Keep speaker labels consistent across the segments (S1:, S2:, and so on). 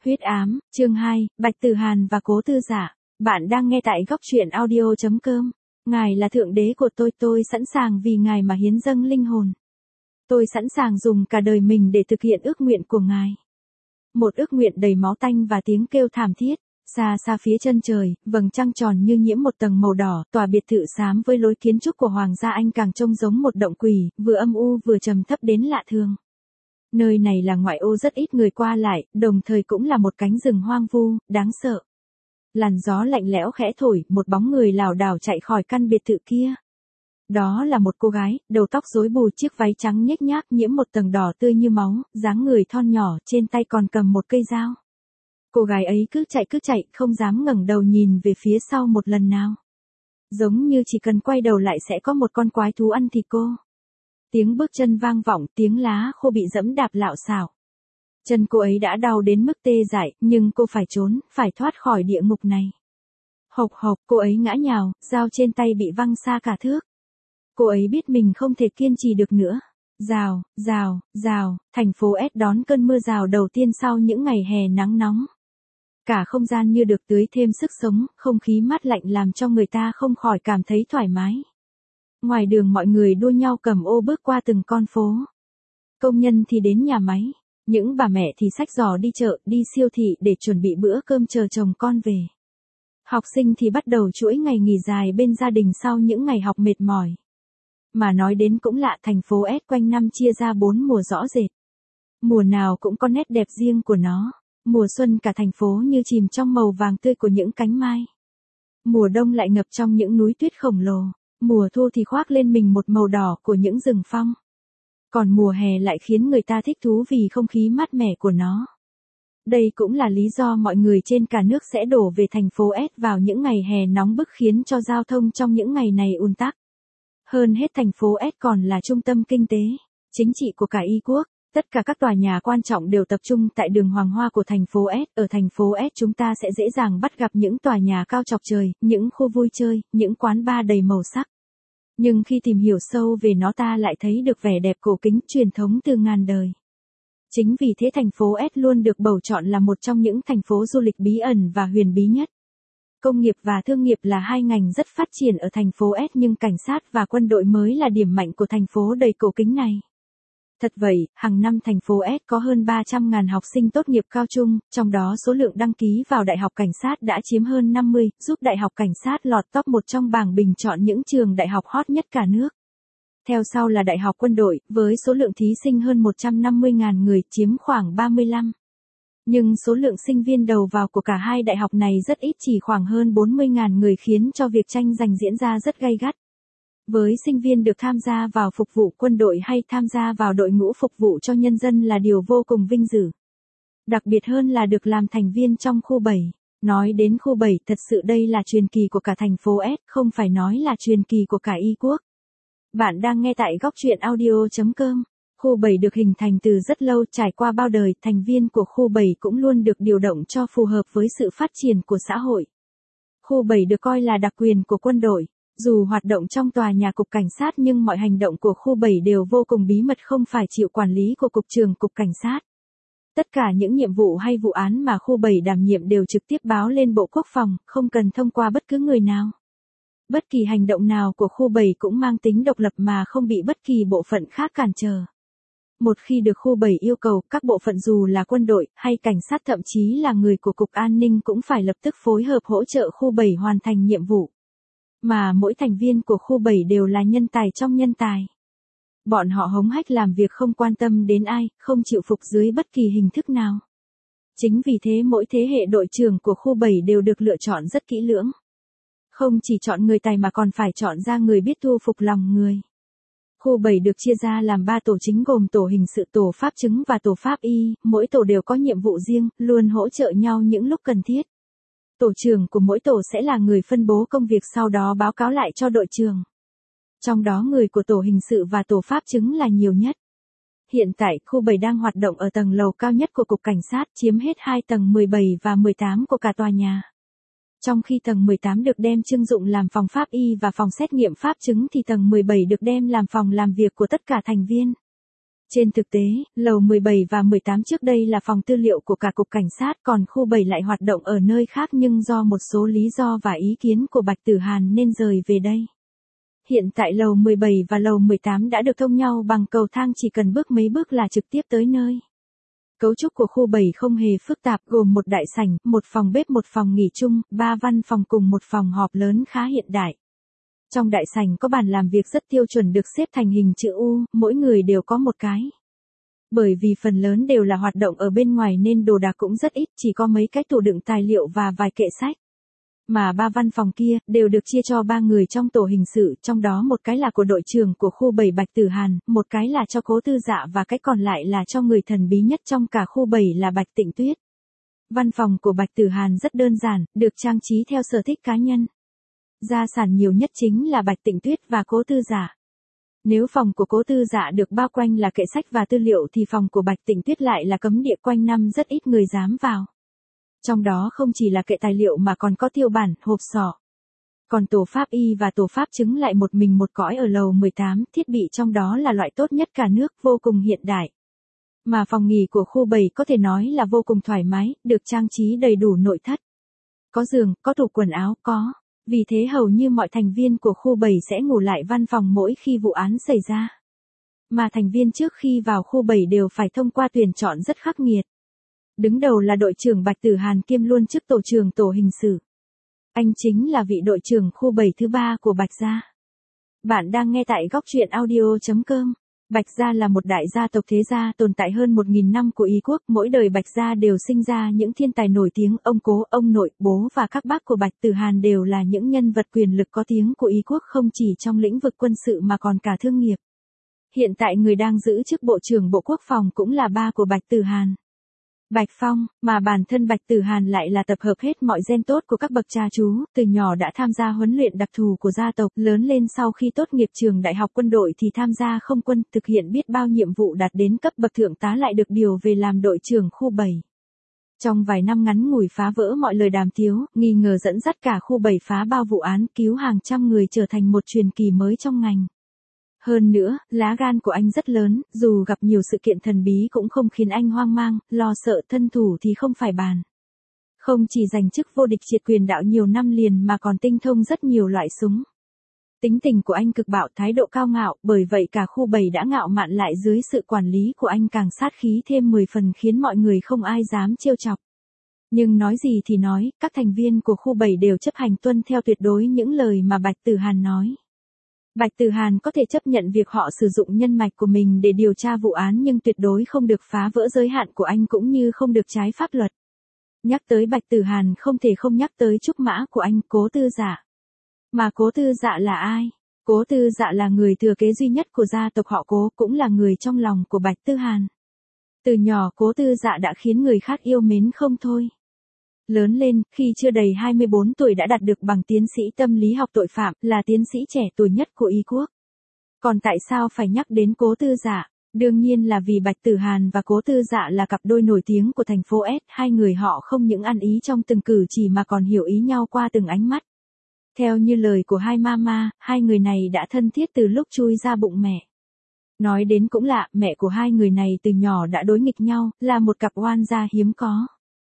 S1: Huyết ám, chương 2, Bạch Tử Hàn và Cố Tư Giả. Bạn đang nghe tại góc truyện audio.com. Ngài là thượng đế của tôi sẵn sàng vì ngài mà hiến dâng linh hồn. Tôi sẵn sàng dùng cả đời mình để thực hiện ước nguyện của ngài. Một ước nguyện đầy máu tanh và tiếng kêu thảm thiết. Xa xa phía chân trời, vầng trăng tròn như nhiễm một tầng màu đỏ, tòa biệt thự xám với lối kiến trúc của Hoàng gia Anh càng trông giống một động quỷ, vừa âm u vừa trầm thấp đến lạ thường. Nơi này là ngoại ô rất ít người qua lại, đồng thời cũng là một cánh rừng hoang vu, đáng sợ. Làn gió lạnh lẽo khẽ thổi, một bóng người lảo đảo chạy khỏi căn biệt thự kia. Đó là một cô gái, đầu tóc rối bù, chiếc váy trắng nhếch nhác nhiễm một tầng đỏ tươi như máu, dáng người thon nhỏ, trên tay còn cầm một cây dao. Cô gái ấy cứ chạy, không dám ngẩng đầu nhìn về phía sau một lần nào. Giống như chỉ cần quay đầu lại sẽ có một con quái thú ăn thịt cô. Tiếng bước chân vang vọng, tiếng lá khô bị dẫm đạp lạo xạo. Chân cô ấy đã đau đến mức tê dại, nhưng cô phải trốn, phải thoát khỏi địa ngục này. Hộc hộc, cô ấy ngã nhào, dao trên tay bị văng xa cả thước. Cô ấy biết mình không thể kiên trì được nữa. Rào, thành phố S đón cơn mưa rào đầu tiên sau những ngày hè nắng nóng. Cả không gian như được tưới thêm sức sống, không khí mát lạnh làm cho người ta không khỏi cảm thấy thoải mái. Ngoài đường mọi người đua nhau cầm ô bước qua từng con phố. Công nhân thì đến nhà máy, những bà mẹ thì xách giỏ đi chợ, đi siêu thị để chuẩn bị bữa cơm chờ chồng con về. Học sinh thì bắt đầu chuỗi ngày nghỉ dài bên gia đình sau những ngày học mệt mỏi. Mà nói đến cũng lạ, thành phố S quanh năm chia ra 4 mùa rõ rệt. Mùa nào cũng có nét đẹp riêng của nó. Mùa xuân cả thành phố như chìm trong màu vàng tươi của những cánh mai. Mùa đông lại ngập trong những núi tuyết khổng lồ. Mùa thu thì khoác lên mình một màu đỏ của những rừng phong. Còn mùa hè lại khiến người ta thích thú vì không khí mát mẻ của nó. Đây cũng là lý do mọi người trên cả nước sẽ đổ về thành phố S vào những ngày hè nóng bức, khiến cho giao thông trong những ngày này ùn tắc. Hơn hết thành phố S còn là trung tâm kinh tế, chính trị của cả Y quốc. Tất cả các tòa nhà quan trọng đều tập trung tại đường Hoàng Hoa của thành phố S. Ở thành phố S chúng ta sẽ dễ dàng bắt gặp những tòa nhà cao chọc trời, những khu vui chơi, những quán bar đầy màu sắc. Nhưng khi tìm hiểu sâu về nó ta lại thấy được vẻ đẹp cổ kính truyền thống từ ngàn đời. Chính vì thế thành phố S luôn được bầu chọn là một trong những thành phố du lịch bí ẩn và huyền bí nhất. Công nghiệp và thương nghiệp là hai ngành rất phát triển ở thành phố S, nhưng cảnh sát và quân đội mới là điểm mạnh của thành phố đầy cổ kính này. Thật vậy, hàng năm thành phố S có hơn 300.000 học sinh tốt nghiệp cao trung, trong đó số lượng đăng ký vào Đại học Cảnh sát đã chiếm hơn 50, giúp Đại học Cảnh sát lọt top 1 trong bảng bình chọn những trường đại học hot nhất cả nước. Theo sau là Đại học Quân đội, với số lượng thí sinh hơn 150.000 người, chiếm khoảng 35. Nhưng số lượng sinh viên đầu vào của cả hai đại học này rất ít, chỉ khoảng hơn 40.000 người, khiến cho việc tranh giành diễn ra rất gay gắt. Với sinh viên được tham gia vào phục vụ quân đội hay tham gia vào đội ngũ phục vụ cho nhân dân là điều vô cùng vinh dự. Đặc biệt hơn là được làm thành viên trong khu 7. Nói đến khu 7, thật sự đây là truyền kỳ của cả thành phố S, không phải nói là truyền kỳ của cả Y quốc. Bạn đang nghe tại góc truyện audio.com. Khu 7 được hình thành từ rất lâu, trải qua bao đời, thành viên của khu 7 cũng luôn được điều động cho phù hợp với sự phát triển của xã hội. Khu 7 được coi là đặc quyền của quân đội. Dù hoạt động trong tòa nhà cục cảnh sát nhưng mọi hành động của khu 7 đều vô cùng bí mật, không phải chịu quản lý của cục trưởng cục cảnh sát. Tất cả những nhiệm vụ hay vụ án mà khu 7 đảm nhiệm đều trực tiếp báo lên Bộ Quốc phòng, không cần thông qua bất cứ người nào. Bất kỳ hành động nào của khu 7 cũng mang tính độc lập mà không bị bất kỳ bộ phận khác cản trở. Một khi được khu 7 yêu cầu, các bộ phận dù là quân đội hay cảnh sát, thậm chí là người của cục an ninh cũng phải lập tức phối hợp hỗ trợ khu 7 hoàn thành nhiệm vụ. Mà mỗi thành viên của khu 7 đều là nhân tài trong nhân tài. Bọn họ hống hách làm việc không quan tâm đến ai, không chịu phục dưới bất kỳ hình thức nào. Chính vì thế mỗi thế hệ đội trưởng của khu 7 đều được lựa chọn rất kỹ lưỡng. Không chỉ chọn người tài mà còn phải chọn ra người biết thu phục lòng người. Khu 7 được chia ra làm 3 tổ chính gồm tổ hình sự, tổ pháp chứng và tổ pháp y, mỗi tổ đều có nhiệm vụ riêng, luôn hỗ trợ nhau những lúc cần thiết. Tổ trưởng của mỗi tổ sẽ là người phân bố công việc, sau đó báo cáo lại cho đội trưởng. Trong đó người của tổ hình sự và tổ pháp chứng là nhiều nhất. Hiện tại, khu 7 đang hoạt động ở tầng lầu cao nhất của cục cảnh sát, chiếm hết 2 tầng 17 và 18 của cả tòa nhà. Trong khi tầng 18 được đem trưng dụng làm phòng pháp y và phòng xét nghiệm pháp chứng thì tầng 17 được đem làm phòng làm việc của tất cả thành viên. Trên thực tế, lầu 17 và 18 trước đây là phòng tư liệu của cả cục cảnh sát, còn khu 7 lại hoạt động ở nơi khác nhưng do một số lý do và ý kiến của Bạch Tử Hàn nên rời về đây. Hiện tại lầu 17 và lầu 18 đã được thông nhau bằng cầu thang, chỉ cần bước mấy bước là trực tiếp tới nơi. Cấu trúc của khu 7 không hề phức tạp, gồm một đại sảnh, một phòng bếp, một phòng nghỉ chung, 3 văn phòng cùng một phòng họp lớn khá hiện đại. Trong đại sảnh có bàn làm việc rất tiêu chuẩn được xếp thành hình chữ U, mỗi người đều có một cái. Bởi vì phần lớn đều là hoạt động ở bên ngoài nên đồ đạc cũng rất ít, chỉ có mấy cái tủ đựng tài liệu và vài kệ sách. Mà 3 văn phòng kia đều được chia cho 3 người trong tổ hình sự, trong đó một cái là của đội trưởng của khu 7 Bạch Tử Hàn, một cái là cho Cố Tư Dạ và cái còn lại là cho người thần bí nhất trong cả khu 7 là Bạch Tịnh Tuyết. Văn phòng của Bạch Tử Hàn rất đơn giản, được trang trí theo sở thích cá nhân. Gia sản nhiều nhất chính là Bạch Tịnh Tuyết và Cố Tư Dạ. Nếu phòng của Cố Tư Dạ được bao quanh là kệ sách và tư liệu thì phòng của Bạch Tịnh Tuyết lại là cấm địa, quanh năm rất ít người dám vào. Trong đó không chỉ là kệ tài liệu mà còn có tiêu bản, hộp sọ. Còn tổ pháp y và tổ pháp chứng lại một mình một cõi ở lầu 18, thiết bị trong đó là loại tốt nhất cả nước, vô cùng hiện đại. Mà phòng nghỉ của khu 7 có thể nói là vô cùng thoải mái, được trang trí đầy đủ nội thất. Có giường, có tủ quần áo, có. Vì thế hầu như mọi thành viên của khu 7 sẽ ngủ lại văn phòng mỗi khi vụ án xảy ra. Mà thành viên trước khi vào khu 7 đều phải thông qua tuyển chọn rất khắc nghiệt. Đứng đầu là đội trưởng Bạch Tử Hàn, kiêm luôn chức tổ trưởng tổ hình sự. Anh chính là vị đội trưởng khu 7 thứ 3 của Bạch gia. Bạn đang nghe tại góc truyện audio.com. Bạch gia là một đại gia tộc thế gia tồn tại hơn 1.000 năm của Ý quốc, mỗi đời Bạch gia đều sinh ra những thiên tài nổi tiếng, ông cố, ông nội, bố và các bác của Bạch Tử Hàn đều là những nhân vật quyền lực có tiếng của Ý quốc, không chỉ trong lĩnh vực quân sự mà còn cả thương nghiệp. Hiện tại người đang giữ chức Bộ trưởng Bộ Quốc phòng cũng là ba của Bạch Tử Hàn. Bạch Phong, mà bản thân Bạch Tử Hàn lại là tập hợp hết mọi gen tốt của các bậc cha chú, từ nhỏ đã tham gia huấn luyện đặc thù của gia tộc, lớn lên sau khi tốt nghiệp trường đại học quân đội thì tham gia không quân, thực hiện biết bao nhiệm vụ đạt đến cấp bậc thượng tá, lại được điều về làm đội trưởng khu 7. Trong vài năm ngắn ngủi phá vỡ mọi lời đàm tiếu, nghi ngờ dẫn dắt cả khu 7 phá bao vụ án, cứu hàng trăm người, trở thành một truyền kỳ mới trong ngành. Hơn nữa, lá gan của anh rất lớn, dù gặp nhiều sự kiện thần bí cũng không khiến anh hoang mang, lo sợ, thân thủ thì không phải bàn. Không chỉ giành chức vô địch triệt quyền đạo nhiều năm liền mà còn tinh thông rất nhiều loại súng. Tính tình của anh cực bạo, thái độ cao ngạo, bởi vậy cả khu 7 đã ngạo mạn, lại dưới sự quản lý của anh càng sát khí thêm 10 phần, khiến mọi người không ai dám trêu chọc. Nhưng nói gì thì nói, các thành viên của khu 7 đều chấp hành tuân theo tuyệt đối những lời mà Bạch Tử Hàn nói. Bạch Tử Hàn có thể chấp nhận việc họ sử dụng nhân mạch của mình để điều tra vụ án nhưng tuyệt đối không được phá vỡ giới hạn của anh cũng như không được trái pháp luật. Nhắc tới Bạch Tử Hàn không thể không nhắc tới trúc mã của anh, Cố Tư Dạ. Mà Cố Tư Dạ là ai? Cố Tư Dạ là người thừa kế duy nhất của gia tộc họ Cố, cũng là người trong lòng của Bạch Tử Hàn. Từ nhỏ Cố Tư Dạ đã khiến người khác yêu mến không thôi. Lớn lên, khi chưa đầy 24 tuổi đã đạt được bằng tiến sĩ tâm lý học tội phạm, là tiến sĩ trẻ tuổi nhất của Ý quốc. Còn tại sao phải nhắc đến Cố Tư Dạ? Đương nhiên là vì Bạch Tử Hàn và Cố Tư Dạ là cặp đôi nổi tiếng của thành phố S, hai người họ không những ăn ý trong từng cử chỉ mà còn hiểu ý nhau qua từng ánh mắt. Theo như lời của hai mama, hai người này đã thân thiết từ lúc chui ra bụng mẹ. Nói đến cũng lạ, mẹ của hai người này từ nhỏ đã đối nghịch nhau, là một cặp oan gia hiếm có.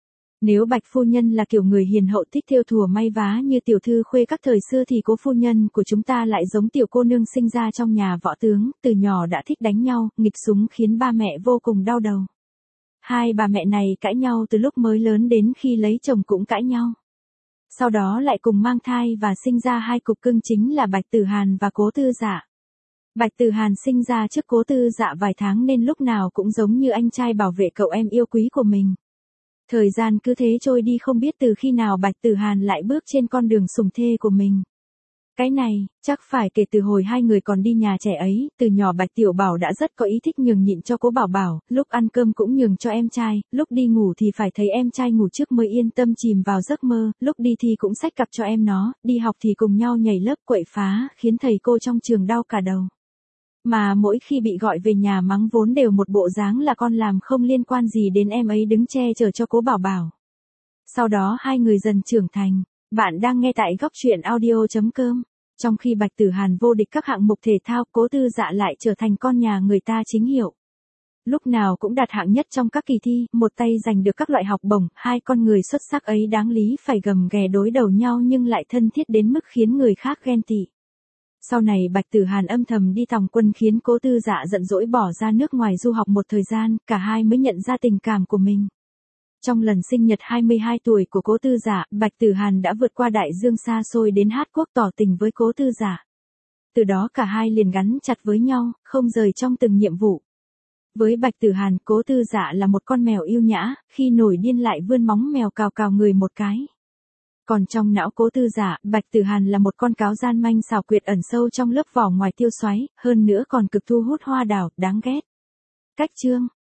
S1: Nếu Bạch phu nhân là kiểu người hiền hậu thích thêu thùa may vá như tiểu thư khuê các thời xưa thì Cố phu nhân của chúng ta lại giống tiểu cô nương sinh ra trong nhà võ tướng, từ nhỏ đã thích đánh nhau, nghịch súng, khiến ba mẹ vô cùng đau đầu. Hai bà mẹ này cãi nhau từ lúc mới lớn, đến khi lấy chồng cũng cãi nhau. Sau đó lại cùng mang thai và sinh ra hai cục cưng chính là Bạch Tử Hàn và Cố Tư Dạ. Bạch Tử Hàn sinh ra trước Cố Tư Dạ vài tháng nên lúc nào cũng giống như anh trai bảo vệ cậu em yêu quý của mình. Thời gian cứ thế trôi đi, không biết từ khi nào Bạch Tử Hàn lại bước trên con đường sủng thê của mình. Cái này, chắc phải kể từ hồi hai người còn đi nhà trẻ ấy, từ nhỏ Bạch Tiểu Bảo đã rất có ý thích nhường nhịn cho Cố Bảo Bảo, lúc ăn cơm cũng nhường cho em trai, lúc đi ngủ thì phải thấy em trai ngủ trước mới yên tâm chìm vào giấc mơ, lúc đi thi cũng xách cặp cho em nó, đi học thì cùng nhau nhảy lớp quậy phá, khiến thầy cô trong trường đau cả đầu. Mà mỗi khi bị gọi về nhà mắng vốn đều một bộ dáng là con làm không liên quan gì đến em ấy, đứng che chở cho Cố Bảo Bảo. Sau đó hai người dần trưởng thành. Bạn đang nghe tại góc truyện audio.com. Trong khi Bạch Tử Hàn vô địch các hạng mục thể thao, Cố Tư Dạ lại trở thành con nhà người ta chính hiệu. Lúc nào cũng đạt hạng nhất trong các kỳ thi, một tay giành được các loại học bổng, hai con người xuất sắc ấy đáng lý phải gầm ghè đối đầu nhau nhưng lại thân thiết đến mức khiến người khác ghen tị. Sau này Bạch Tử Hàn âm thầm đi tòng quân khiến Cố Tư Dạ giận dỗi bỏ ra nước ngoài du học một thời gian, cả hai mới nhận ra tình cảm của mình. Trong lần sinh nhật 22 tuổi của Cố Tư Dạ, Bạch Tử Hàn đã vượt qua đại dương xa xôi đến Hát Quốc tỏ tình với Cố Tư Dạ. Từ đó cả hai liền gắn chặt với nhau, không rời trong từng nhiệm vụ. Với Bạch Tử Hàn, Cố Tư Dạ là một con mèo yêu nhã, khi nổi điên lại vươn móng mèo cào cào người một cái. Còn trong não Cố Tư Dạ, Bạch Tử Hàn là một con cáo gian manh xảo quyệt ẩn sâu trong lớp vỏ ngoài tiêu xoáy, hơn nữa còn cực thu hút hoa đào, đáng ghét. Cách chương